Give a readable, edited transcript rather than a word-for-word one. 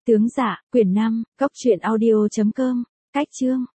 Tướng Dạ, quyển 5, Cốc truyện audio.com, cách chương.